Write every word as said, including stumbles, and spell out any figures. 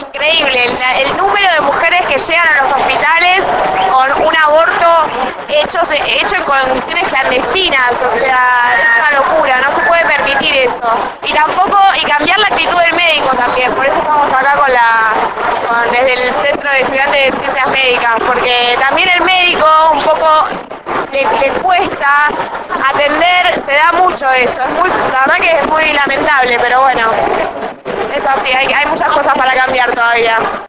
increíble el, el número de mujeres que llegan a los hospitales con un aborto hecho, hecho en condiciones clandestinas, o sea, es una locura, no se puede permitir eso. Y tampoco, y cambiar la actitud del médico también, por eso estamos acá con la, con, desde el Centro de Estudiantes de Ciencias Médicas, porque también el médico un poco le, le cuesta atender, se da mucho eso, es muy, la verdad que es muy lamentable, pero bueno, es así, hay, hay muchas cosas para cambiar todavía.